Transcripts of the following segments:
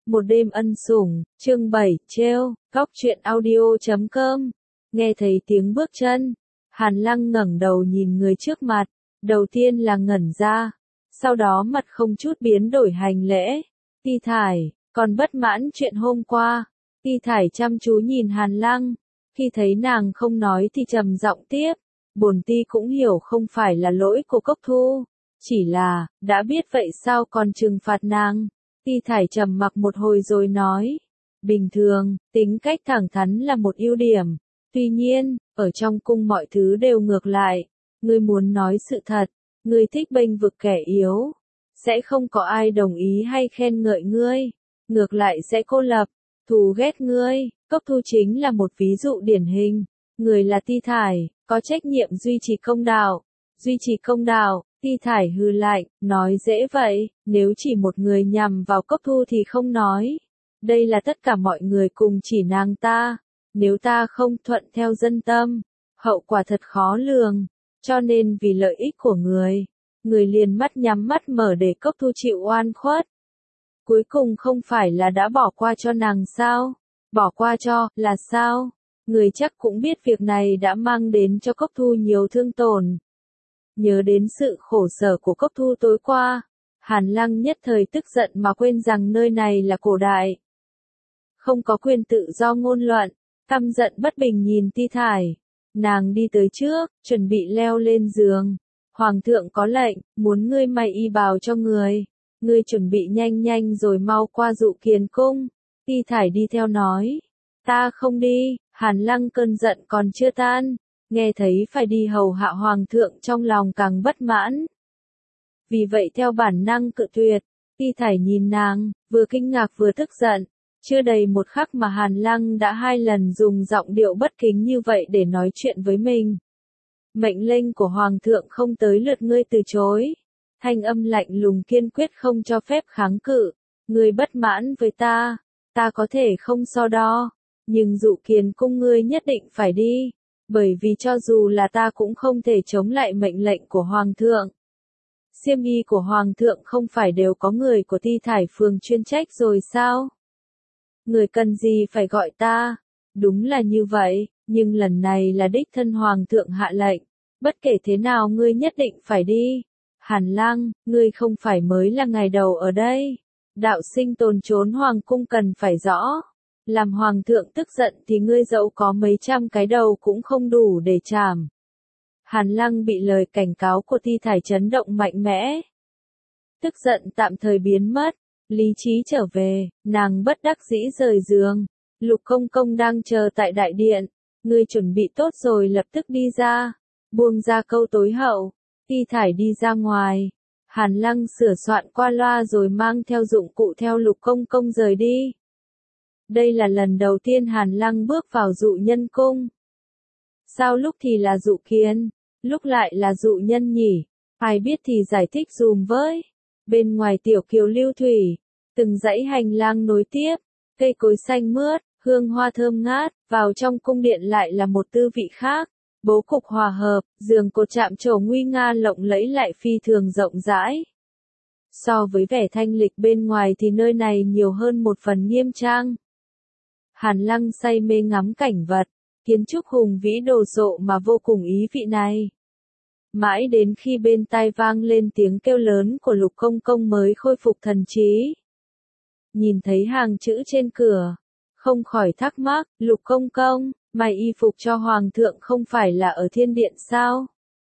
Một đêm ân sủng, chương 7, trêu, góc truyện audio.com. Nghe thấy tiếng bước chân, Hàn Lăng ngẩng đầu nhìn người trước mặt, đầu tiên là ngẩn ra, sau đó mặt không chút biến đổi hành lễ. Ti Thải, còn bất mãn chuyện hôm qua. Ti Thải chăm chú nhìn Hàn Lăng, khi thấy nàng không nói thì trầm giọng tiếp, bổn ti cũng hiểu không phải là lỗi của Cốc Thu, chỉ là, đã biết vậy sao còn trừng phạt nàng. Ti Thải trầm mặc một hồi rồi nói, bình thường, tính cách thẳng thắn là một ưu điểm, tuy nhiên, ở trong cung mọi thứ đều ngược lại, ngươi muốn nói sự thật, ngươi thích bênh vực kẻ yếu, sẽ không có ai đồng ý hay khen ngợi ngươi, ngược lại sẽ cô lập, thù ghét ngươi. Cốc Thu chính là một ví dụ điển hình, người là Ti Thải, có trách nhiệm duy trì công đạo. Duy trì công đạo, Ti Thải hừ lạnh, nói dễ vậy, nếu chỉ một người nhằm vào Cốc Thu thì không nói. Đây là tất cả mọi người cùng chỉ nàng ta, nếu ta không thuận theo dân tâm, hậu quả thật khó lường, cho nên vì lợi ích của người liền mắt nhắm mắt mở để Cốc Thu chịu oan khuất. Cuối cùng không phải là đã bỏ qua cho nàng sao? Bỏ qua cho, là sao? Người chắc cũng biết việc này đã mang đến cho Cốc Thu nhiều thương tổn. Nhớ đến sự khổ sở của Cốc Thu tối qua, Hàn Lăng nhất thời tức giận mà quên rằng nơi này là cổ đại. Không có quyền tự do ngôn luận, căm giận bất bình nhìn Ti Thải. Nàng đi tới trước, chuẩn bị leo lên giường. Hoàng thượng có lệnh, muốn ngươi may y bào cho người. Ngươi chuẩn bị nhanh nhanh rồi mau qua Dụ Kiền cung. Ti Thải đi theo nói. Ta không đi. Hàn Lăng cơn giận còn chưa tan. Nghe thấy phải đi hầu hạ hoàng thượng trong lòng càng bất mãn. Vì vậy theo bản năng cự tuyệt. Ti Thải nhìn nàng, vừa kinh ngạc vừa tức giận. Chưa đầy một khắc mà Hàn Lăng đã 2 lần dùng giọng điệu bất kính như vậy để nói chuyện với mình. Mệnh lệnh của hoàng thượng không tới lượt ngươi từ chối. Thanh âm lạnh lùng kiên quyết không cho phép kháng cự. Ngươi bất mãn với ta có thể không so đo, nhưng Dụ Kiền cung ngươi nhất định phải đi, bởi vì cho dù là ta cũng không thể chống lại mệnh lệnh của hoàng thượng. Xiêm y của hoàng thượng không phải đều có người của Ti Thải phường chuyên trách rồi sao? Người cần gì phải gọi ta? Đúng là như vậy, nhưng lần này là đích thân hoàng thượng hạ lệnh, bất kể thế nào ngươi nhất định phải đi. Hàn Lăng, ngươi không phải mới là ngày đầu ở đây. Đạo sinh tồn trốn hoàng cung cần phải rõ. Làm hoàng thượng tức giận thì ngươi dẫu có mấy trăm cái đầu cũng không đủ để chảm. Hàn Lăng bị lời cảnh cáo của Ti Thải chấn động mạnh mẽ. Tức giận tạm thời biến mất, lý trí trở về, nàng bất đắc dĩ rời giường. Lục Công Công đang chờ tại đại điện. Ngươi chuẩn bị tốt rồi lập tức đi ra. Buông ra câu tối hậu. Ti Thải đi ra ngoài. Hàn Lăng sửa soạn qua loa rồi mang theo dụng cụ theo Lục Công Công rời đi. Đây là lần đầu tiên Hàn Lăng bước vào Dụ Nhân cung. Sao lúc thì là Dụ Kiền, lúc lại là Dụ Nhân nhỉ? Ai biết thì giải thích dùm với. Bên ngoài tiểu kiều lưu thủy, từng dãy hành lang nối tiếp, cây cối xanh mướt, hương hoa thơm ngát, vào trong cung điện lại là một tư vị khác. Bố cục hòa hợp, giường cột chạm trổ nguy nga lộng lẫy lại phi thường rộng rãi. So với vẻ thanh lịch bên ngoài thì nơi này nhiều hơn một phần nghiêm trang. Hàn Lăng say mê ngắm cảnh vật, kiến trúc hùng vĩ đồ sộ mà vô cùng ý vị này. Mãi đến khi bên tai vang lên tiếng kêu lớn của Lục Công Công mới khôi phục thần trí. Nhìn thấy hàng chữ trên cửa, không khỏi thắc mắc, Lục Công Công, may y phục cho hoàng thượng không phải là ở thiên điện sao?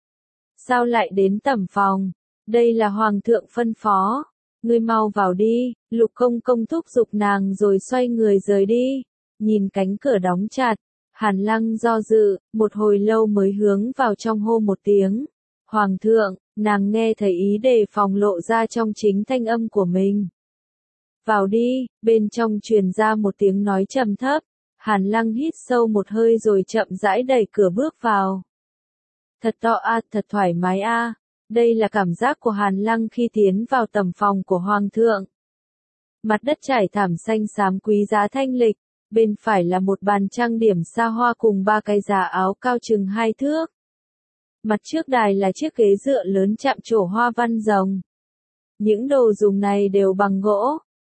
Sao lại đến tẩm phòng? Đây là hoàng thượng phân phó. Ngươi mau vào đi. Lục Công Công thúc giục nàng rồi xoay người rời đi. Nhìn cánh cửa đóng chặt, Hàn Lăng do dự, một hồi lâu mới hướng vào trong hô một tiếng. Hoàng thượng, nàng nghe thấy ý đề phòng lộ ra trong chính thanh âm của mình. Vào đi, bên trong truyền ra một tiếng nói trầm thấp. Hàn Lăng hít sâu một hơi rồi chậm rãi đẩy cửa bước vào. Thật to a, thật thoải mái a. Đây là cảm giác của Hàn Lăng khi tiến vào tầm phòng của hoàng thượng. Mặt đất trải thảm xanh xám quý giá thanh lịch, bên phải là một bàn trang điểm xa hoa cùng 3 cái giá áo cao chừng 2 thước. Mặt trước đài là chiếc ghế dựa lớn chạm trổ hoa văn rồng. Những đồ dùng này đều bằng gỗ,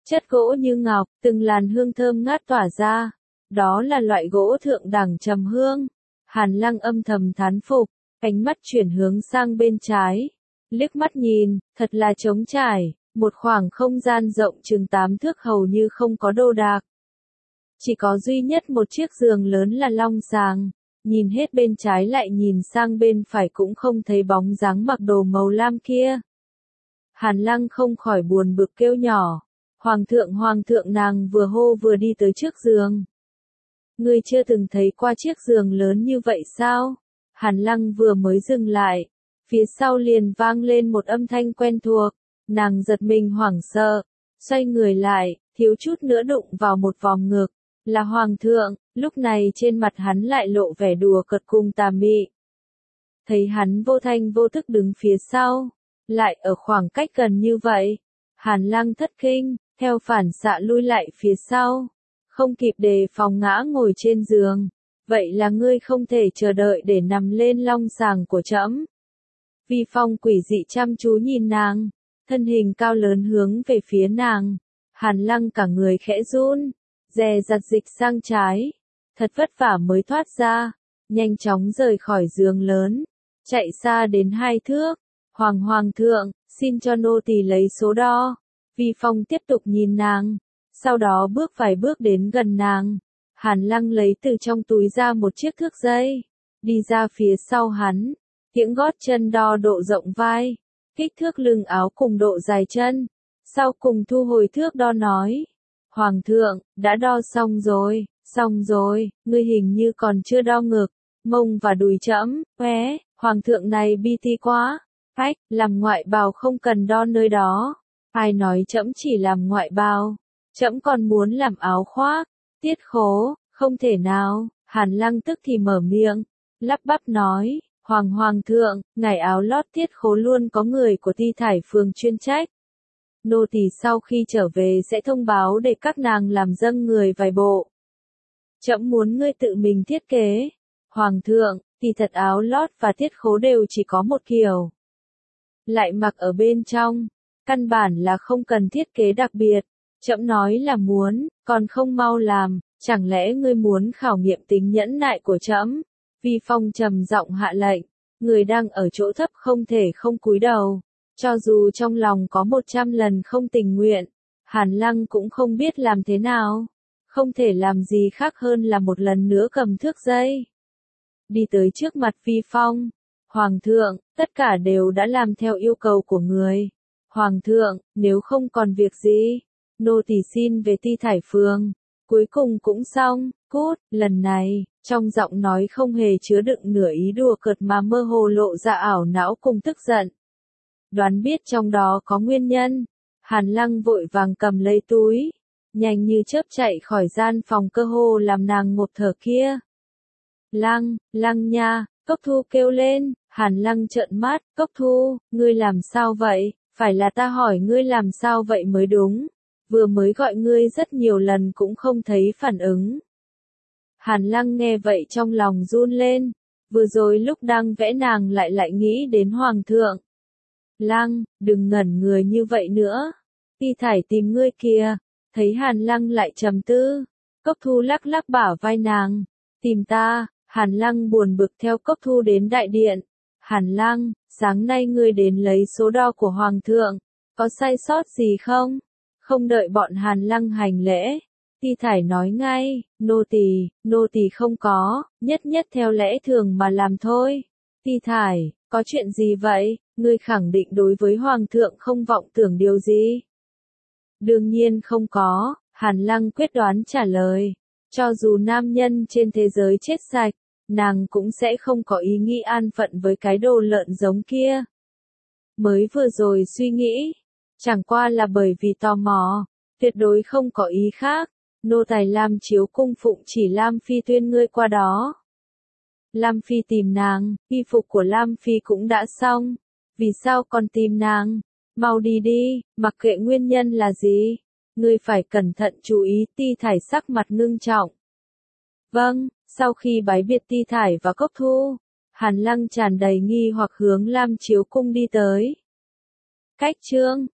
Chất gỗ như ngọc, từng làn hương thơm ngát tỏa ra. Đó là loại gỗ thượng đẳng trầm hương. Hàn Lăng âm thầm thán phục, ánh mắt chuyển hướng sang bên trái. Liếc mắt nhìn, thật là trống trải, một khoảng không gian rộng chừng 8 thước hầu như không có đồ đạc. Chỉ có duy nhất một chiếc giường lớn là long sàng, nhìn hết bên trái lại nhìn sang bên phải cũng không thấy bóng dáng mặc đồ màu lam kia. Hàn Lăng không khỏi buồn bực kêu nhỏ, hoàng thượng nàng vừa hô vừa đi tới trước giường. Ngươi chưa từng thấy qua chiếc giường lớn như vậy sao? Hàn Lăng vừa mới dừng lại, phía sau liền vang lên một âm thanh quen thuộc, nàng giật mình hoảng sợ, xoay người lại, thiếu chút nữa đụng vào một vòng ngực, là hoàng thượng, lúc này trên mặt hắn lại lộ vẻ đùa cợt cùng tà mị. Thấy hắn vô thanh vô thức đứng phía sau, lại ở khoảng cách gần như vậy, Hàn Lăng thất kinh, theo phản xạ lui lại phía sau, không kịp đề phòng ngã ngồi trên giường. Vậy là ngươi không thể chờ đợi để nằm lên long sàng của trẫm. Vi Phong quỷ dị chăm chú nhìn nàng, thân hình cao lớn hướng về phía nàng. Hàn Lăng cả người khẽ run, dè dặt dịch sang trái, thật vất vả mới thoát ra, nhanh chóng rời khỏi giường lớn, chạy xa đến 2 thước. Hoàng thượng, xin cho nô tỳ lấy số đo. Vi Phong tiếp tục nhìn nàng, sau đó bước vài bước đến gần nàng. Hàn Lăng lấy từ trong túi ra một chiếc thước dây, đi ra phía sau hắn, kiễng gót chân đo độ rộng vai, kích thước lưng áo cùng độ dài chân, sau cùng thu hồi thước đo nói. Hoàng thượng, đã đo xong rồi, ngươi hình như còn chưa đo ngực, mông và đùi trẫm, hoàng thượng này bi ti quá, làm ngoại bào không cần đo nơi đó, ai nói trẫm chỉ làm ngoại bào, trẫm còn muốn làm áo khoác. Tiết Khố, không thể nào, Hàn Lăng tức thì mở miệng, lắp bắp nói, hoàng thượng, ngài áo lót Tiết Khố luôn có người của Ti Thải Phường chuyên trách. Nô tỳ sau khi trở về sẽ thông báo để các nàng làm dâng người vài bộ. Trẫm muốn ngươi tự mình thiết kế. Hoàng thượng, thì thật áo lót và Tiết Khố đều chỉ có một kiểu. Lại mặc ở bên trong, căn bản là không cần thiết kế đặc biệt. Trẫm nói là muốn, còn không mau làm, chẳng lẽ ngươi muốn khảo nghiệm tính nhẫn nại của trẫm? Vi Phong trầm giọng hạ lệnh, người đang ở chỗ thấp không thể không cúi đầu, cho dù trong lòng có 100 lần không tình nguyện, Hàn Lăng cũng không biết làm thế nào, không thể làm gì khác hơn là một lần nữa cầm thước dây. Đi tới trước mặt Vi Phong, Hoàng thượng, tất cả đều đã làm theo yêu cầu của người. Hoàng thượng, nếu không còn việc gì, nô tỳ xin về Ti Thải Phường. Cuối cùng cũng xong, cút, lần này, trong giọng nói không hề chứa đựng nửa ý đùa cợt mà mơ hồ lộ ra ảo não cùng tức giận. Đoán biết trong đó có nguyên nhân, Hàn Lăng vội vàng cầm lấy túi, nhanh như chớp chạy khỏi gian phòng cơ hồ làm nàng ngộp thở kia. Lăng nha, Cốc Thu kêu lên, Hàn Lăng trợn mắt, Cốc Thu, ngươi làm sao vậy, phải là ta hỏi ngươi làm sao vậy mới đúng. Vừa mới gọi ngươi rất nhiều lần cũng không thấy phản ứng. Hàn Lăng nghe vậy trong lòng run lên, vừa rồi lúc đang vẽ nàng lại nghĩ đến Hoàng thượng. Lăng, đừng ngẩn người như vậy nữa, Ti Thải tìm ngươi kìa. Thấy Hàn Lăng lại trầm tư, Cốc Thu lắc lắc bả vai nàng, tìm ta. Hàn Lăng buồn bực theo Cốc Thu đến đại điện. Hàn Lăng, sáng nay ngươi đến lấy số đo của Hoàng thượng, có sai sót gì không? Không đợi bọn Hàn Lăng hành lễ, Ti Thải nói ngay, nô tỳ không có, nhất theo lẽ thường mà làm thôi. Ti Thải, có chuyện gì vậy, ngươi khẳng định đối với Hoàng thượng không vọng tưởng điều gì? Đương nhiên không có, Hàn Lăng quyết đoán trả lời, cho dù nam nhân trên thế giới chết sạch, nàng cũng sẽ không có ý nghĩ an phận với cái đồ lợn giống kia. Mới vừa rồi suy nghĩ, chẳng qua là bởi vì tò mò, tuyệt đối không có ý khác. Nô tài Lam Chiếu cung phụng chỉ Lam Phi tuyên ngươi qua đó. Lam Phi tìm nàng, y phục của Lam Phi cũng đã xong. Vì sao còn tìm nàng? Mau đi đi, mặc kệ nguyên nhân là gì. Ngươi phải cẩn thận chú ý. Ti Thải sắc mặt ngưng trọng. Vâng, sau khi bái biệt Ti Thải và Cốc Thu, Hàn Lăng tràn đầy nghi hoặc hướng Lam Chiếu cung đi tới. Cách chương